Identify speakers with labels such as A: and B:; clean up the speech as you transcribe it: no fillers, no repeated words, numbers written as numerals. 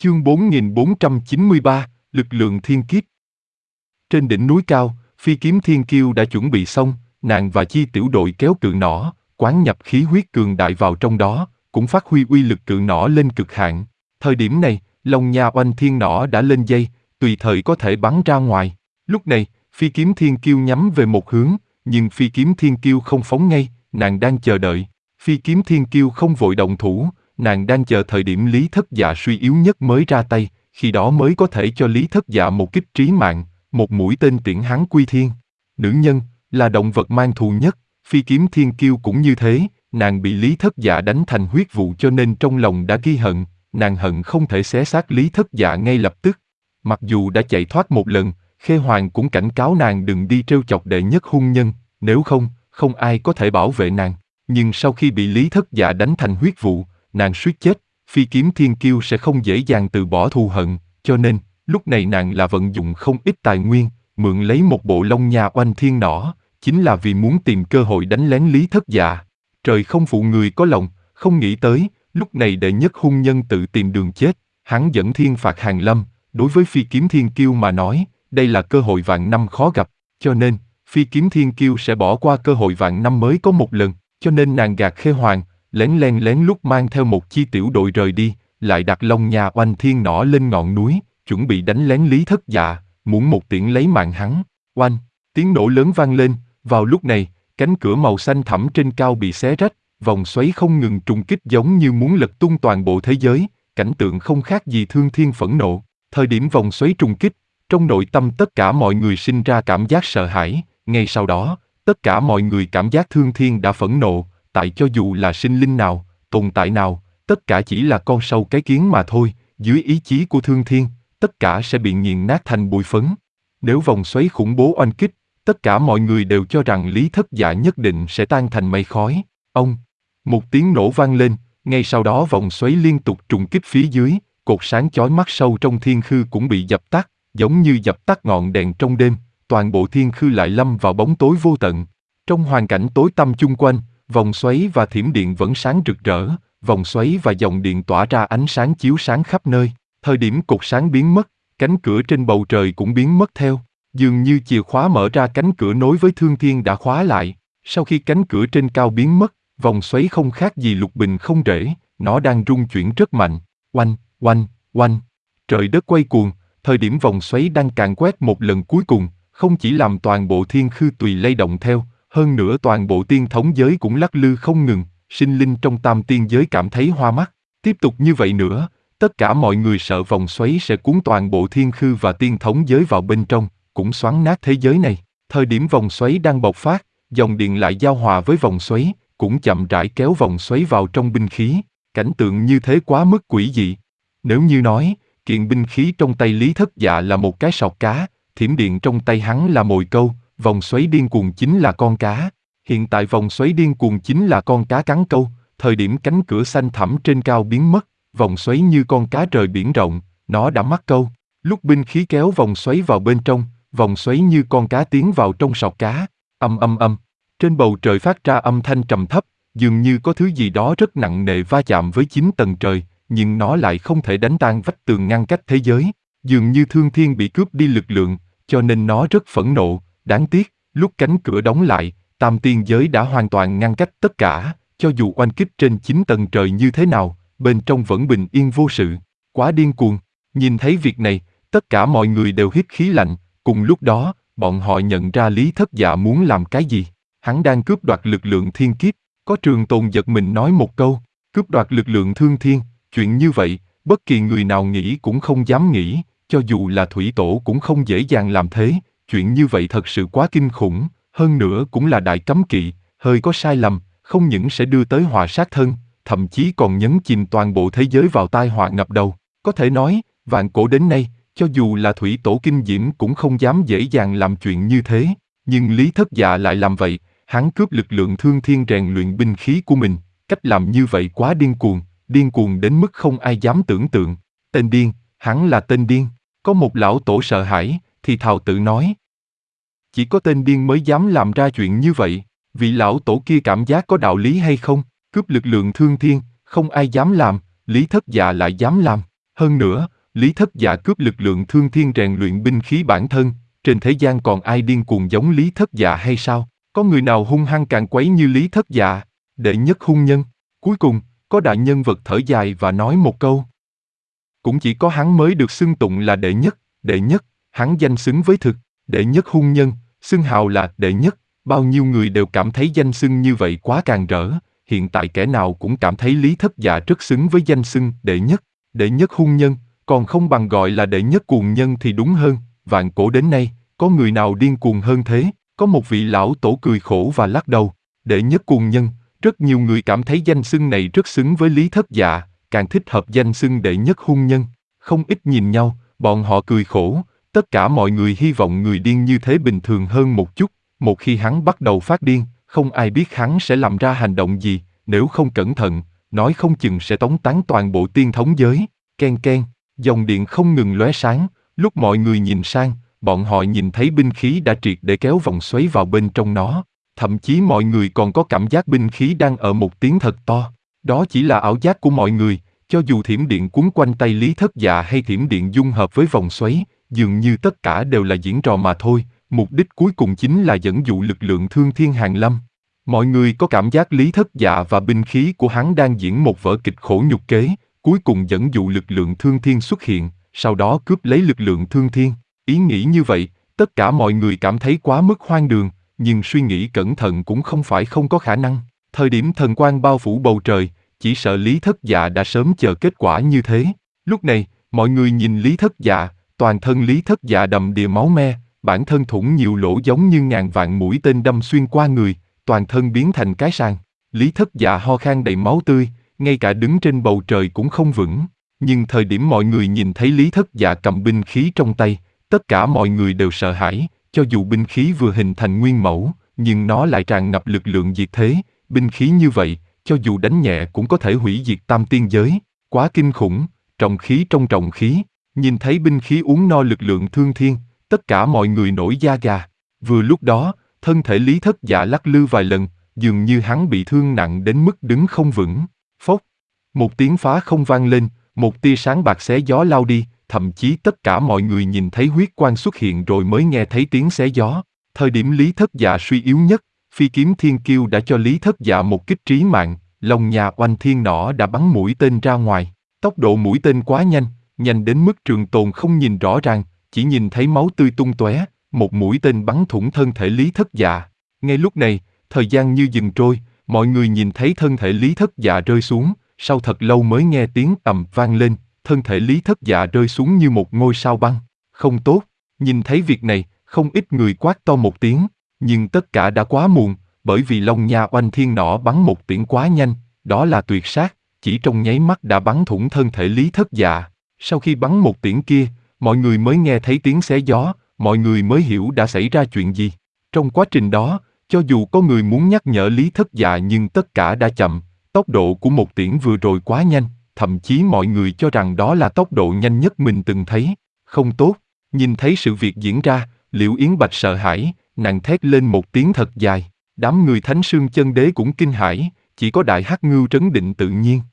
A: Chương 4493, Lực lượng thiên kiếp. Trên đỉnh núi cao, phi kiếm thiên kiêu đã chuẩn bị xong, nàng và chi tiểu đội kéo cự nỏ, quán nhập khí huyết cường đại vào trong đó, cũng phát huy uy lực cự nỏ lên cực hạn. Thời điểm này, Long Nha Oanh thiên nỏ đã lên dây, tùy thời có thể bắn ra ngoài. Lúc này, phi kiếm thiên kiêu nhắm về một hướng, nhưng phi kiếm thiên kiêu không phóng ngay, nàng đang chờ đợi. Phi kiếm thiên kiêu không vội động thủ, nàng đang chờ thời điểm Lý Thất Dạ suy yếu nhất mới ra tay, khi đó mới có thể cho Lý Thất Dạ một kích trí mạng, một mũi tên tiễn hắn quy thiên. Nữ nhân là động vật mang thù nhất, phi kiếm thiên kiêu cũng như thế, nàng bị Lý Thất Dạ đánh thành huyết vụ cho nên trong lòng đã ghi hận, nàng hận không thể xé xác Lý Thất Dạ ngay lập tức. Mặc dù đã chạy thoát một lần, Khê Hoàng cũng cảnh cáo nàng đừng đi trêu chọc đệ nhất hung nhân, nếu không, không ai có thể bảo vệ nàng. Nhưng sau khi bị Lý Thất Dạ đánh thành huyết vụ, nàng suýt chết, phi kiếm thiên kiêu sẽ không dễ dàng từ bỏ thù hận, cho nên, lúc này nàng là vận dụng không ít tài nguyên, mượn lấy một bộ Long Nha Oanh thiên nỏ, chính là vì muốn tìm cơ hội đánh lén Lý Thất Dạ. Trời không phụ người có lòng, không nghĩ tới, lúc này đệ nhất hung nhân tự tìm đường chết, hắn dẫn thiên phạt hàng lâm, đối với phi kiếm thiên kiêu mà nói, đây là cơ hội vạn năm khó gặp, cho nên, phi kiếm thiên kiêu sẽ bỏ qua cơ hội vạn năm mới có một lần, cho nên nàng gạt Khê Hoàng, lén lút mang theo một chi tiểu đội rời đi, lại đặt Long Nha Oanh thiên nỏ lên ngọn núi, chuẩn bị đánh lén Lý Thất Dạ, muốn một tiễn lấy mạng hắn. Oanh, tiếng nổ lớn vang lên, vào lúc này, cánh cửa màu xanh thẳm trên cao bị xé rách, vòng xoáy không ngừng trùng kích giống như muốn lật tung toàn bộ thế giới, cảnh tượng không khác gì thương thiên phẫn nộ. Thời điểm vòng xoáy trùng kích, trong nội tâm tất cả mọi người sinh ra cảm giác sợ hãi, ngay sau đó, tất cả mọi người cảm giác thương thiên đã phẫn nộ, tại cho dù là sinh linh nào, tồn tại nào, tất cả chỉ là con sâu cái kiến mà thôi, dưới ý chí của thương thiên, tất cả sẽ bị nghiền nát thành bụi phấn. Nếu vòng xoáy khủng bố oanh kích, tất cả mọi người đều cho rằng Lý Thất Dạ nhất định sẽ tan thành mây khói. Một tiếng nổ vang lên, ngay sau đó vòng xoáy liên tục trùng kích phía dưới, cột sáng chói mắt sâu trong thiên khư cũng bị dập tắt, giống như dập tắt ngọn đèn trong đêm, toàn bộ thiên khư lại lâm vào bóng tối vô tận. Trong hoàn cảnh tối tăm chung quanh, vòng xoáy và thiểm điện vẫn sáng rực rỡ, vòng xoáy và dòng điện tỏa ra ánh sáng chiếu sáng khắp nơi. Thời điểm cột sáng biến mất, cánh cửa trên bầu trời cũng biến mất theo. Dường như chìa khóa mở ra cánh cửa nối với thương thiên đã khóa lại. Sau khi cánh cửa trên cao biến mất, vòng xoáy không khác gì lục bình không rễ, nó đang rung chuyển rất mạnh. Oanh, oanh, oanh. Trời đất quay cuồng, thời điểm vòng xoáy đang càn quét một lần cuối cùng, không chỉ làm toàn bộ thiên khư tùy lay động theo, hơn nữa toàn bộ tiên thống giới cũng lắc lư không ngừng, sinh linh trong tam tiên giới cảm thấy hoa mắt. Tiếp tục như vậy nữa, tất cả mọi người sợ vòng xoáy sẽ cuốn toàn bộ thiên khư và tiên thống giới vào bên trong, cũng xoắn nát thế giới này. Thời điểm vòng xoáy đang bộc phát, dòng điện lại giao hòa với vòng xoáy, cũng chậm rãi kéo vòng xoáy vào trong binh khí. Cảnh tượng như thế quá mức quỷ dị. Nếu như nói, kiện binh khí trong tay Lý Thất Dạ là một cái sọt cá, thiểm điện trong tay hắn là mồi câu, vòng xoáy điên cuồng chính là con cá. Hiện tại vòng xoáy điên cuồng chính là con cá cắn câu, thời điểm cánh cửa xanh thẳm trên cao biến mất, vòng xoáy như con cá rời biển rộng, nó đã mắc câu. Lúc binh khí kéo vòng xoáy vào bên trong, vòng xoáy như con cá tiến vào trong sọt cá. Âm. Trên bầu trời phát ra âm thanh trầm thấp, dường như có thứ gì đó rất nặng nề va chạm với 9 tầng trời, nhưng nó lại không thể đánh tan vách tường ngăn cách thế giới. Dường như thương thiên bị cướp đi lực lượng, cho nên nó rất phẫn nộ. Đáng tiếc, lúc cánh cửa đóng lại, tam tiên giới đã hoàn toàn ngăn cách tất cả, cho dù oanh kích trên 9 tầng trời như thế nào, bên trong vẫn bình yên vô sự. Quá điên cuồng. Nhìn thấy việc này, tất cả mọi người đều hít khí lạnh, cùng lúc đó, bọn họ nhận ra Lý Thất Dạ muốn làm cái gì. Hắn đang cướp đoạt lực lượng thiên kiếp. Có Trường Tồn giật mình nói một câu, cướp đoạt lực lượng thương thiên, chuyện như vậy, bất kỳ người nào nghĩ cũng không dám nghĩ, cho dù là thủy tổ cũng không dễ dàng làm thế, chuyện như vậy thật sự quá kinh khủng, hơn nữa cũng là đại cấm kỵ, hơi có sai lầm, không những sẽ đưa tới họa sát thân, thậm chí còn nhấn chìm toàn bộ thế giới vào tai họa ngập đầu. Có thể nói, vạn cổ đến nay, cho dù là thủy tổ Kinh Diễm cũng không dám dễ dàng làm chuyện như thế, nhưng Lý Thất Dạ lại làm vậy. Hắn cướp lực lượng thương thiên rèn luyện binh khí của mình, cách làm như vậy quá điên cuồng đến mức không ai dám tưởng tượng. Tên điên, hắn là tên điên. Có một lão tổ sợ hãi, thì thào tự nói. Chỉ có tên điên mới dám làm ra chuyện như vậy, vị lão tổ kia cảm giác có đạo lý hay không? Cướp lực lượng thương thiên, không ai dám làm, Lý Thất Dạ lại dám làm. Hơn nữa, Lý Thất Dạ cướp lực lượng thương thiên rèn luyện binh khí bản thân, trên thế gian còn ai điên cuồng giống Lý Thất Dạ hay sao? Có người nào hung hăng càn quấy như Lý Thất Dạ? Đệ nhất hung nhân. Cuối cùng, có đại nhân vật thở dài và nói một câu. Cũng chỉ có hắn mới được xưng tụng là đệ nhất, hắn danh xứng với thực, đệ nhất hung nhân, xưng hào là đệ nhất, bao nhiêu người đều cảm thấy danh xưng như vậy quá càn rỡ, hiện tại kẻ nào cũng cảm thấy Lý Thất Dạ rất xứng với danh xưng đệ nhất hung nhân, còn không bằng gọi là đệ nhất cuồng nhân thì đúng hơn, vạn cổ đến nay, có người nào điên cuồng hơn thế? Có một vị lão tổ cười khổ và lắc đầu, đệ nhất cuồng nhân, rất nhiều người cảm thấy danh xưng này rất xứng với Lý Thất Dạ, càng thích hợp danh xưng đệ nhất hung nhân. Không ít nhìn nhau, bọn họ cười khổ, tất cả mọi người hy vọng người điên như thế bình thường hơn một chút, một khi hắn bắt đầu phát điên, không ai biết hắn sẽ làm ra hành động gì, nếu không cẩn thận, nói không chừng sẽ tống táng toàn bộ tiên thống giới. Ken ken, dòng điện không ngừng lóe sáng, lúc mọi người nhìn sang, bọn họ nhìn thấy binh khí đã triệt để kéo vòng xoáy vào bên trong nó, thậm chí mọi người còn có cảm giác binh khí đang ở một tiếng thật to. Đó chỉ là ảo giác của mọi người, cho dù thiểm điện cuốn quanh tay Lý Thất Dạ hay thiểm điện dung hợp với vòng xoáy, dường như tất cả đều là diễn trò mà thôi, mục đích cuối cùng chính là dẫn dụ lực lượng thương thiên hàng lâm. Mọi người có cảm giác Lý Thất Dạ và binh khí của hắn đang diễn một vở kịch khổ nhục kế, cuối cùng dẫn dụ lực lượng thương thiên xuất hiện, sau đó cướp lấy lực lượng thương thiên. Ý nghĩ như vậy, tất cả mọi người cảm thấy quá mức hoang đường, nhưng suy nghĩ cẩn thận cũng không phải không có khả năng. Thời điểm thần quang bao phủ bầu trời, chỉ sợ Lý Thất Dạ đã sớm chờ kết quả như thế. Lúc này, mọi người nhìn Lý Thất Dạ, toàn thân Lý Thất Dạ đầm đìa máu me, bản thân thủng nhiều lỗ giống như ngàn vạn mũi tên đâm xuyên qua người, toàn thân biến thành cái sàng. Lý Thất Dạ ho khan đầy máu tươi, ngay cả đứng trên bầu trời cũng không vững. Nhưng thời điểm mọi người nhìn thấy Lý Thất Dạ cầm binh khí trong tay, tất cả mọi người đều sợ hãi, cho dù binh khí vừa hình thành nguyên mẫu, nhưng nó lại tràn ngập lực lượng diệt thế, binh khí như vậy, cho dù đánh nhẹ cũng có thể hủy diệt tam tiên giới, quá kinh khủng, trọng khí trong trọng khí, nhìn thấy binh khí uống no lực lượng thương thiên, tất cả mọi người nổi da gà. Vừa lúc đó, thân thể Lý Thất Dạ lắc lư vài lần, dường như hắn bị thương nặng đến mức đứng không vững. Phốc, một tiếng phá không vang lên, một tia sáng bạc xé gió lao đi, thậm chí tất cả mọi người nhìn thấy huyết quang xuất hiện rồi mới nghe thấy tiếng xé gió. Thời điểm Lý Thất Dạ suy yếu nhất, phi kiếm thiên kiêu đã cho Lý Thất Dạ một kích trí mạng, lòng nhà oanh thiên nỏ đã bắn mũi tên ra ngoài. Tốc độ mũi tên quá nhanh, nhanh đến mức Trường Tồn không nhìn rõ ràng, chỉ nhìn thấy máu tươi tung tóe, một mũi tên bắn thủng thân thể Lý Thất Dạ. Ngay lúc này, thời gian như dừng trôi, mọi người nhìn thấy thân thể Lý Thất Dạ rơi xuống, sau thật lâu mới nghe tiếng ầm vang lên, thân thể Lý Thất Dạ rơi xuống như một ngôi sao băng. Không tốt, nhìn thấy việc này, không ít người quát to một tiếng, nhưng tất cả đã quá muộn, bởi vì Long Nha Oanh Thiên nỏ bắn một tiễn quá nhanh, đó là tuyệt sát, chỉ trong nháy mắt đã bắn thủng thân thể Lý Thất Dạ. Sau khi bắn một tiễn kia, mọi người mới nghe thấy tiếng xé gió, mọi người mới hiểu đã xảy ra chuyện gì. Trong quá trình đó, cho dù có người muốn nhắc nhở Lý Thất Dạ nhưng tất cả đã chậm, tốc độ của một tiễn vừa rồi quá nhanh, thậm chí mọi người cho rằng đó là tốc độ nhanh nhất mình từng thấy. Không tốt, nhìn thấy sự việc diễn ra, Liễu Yến Bạch sợ hãi, nàng thét lên một tiếng thật dài. Đám người Thánh Sương Chân Đế cũng kinh hãi, chỉ có Đại Hắc Ngưu trấn định tự nhiên.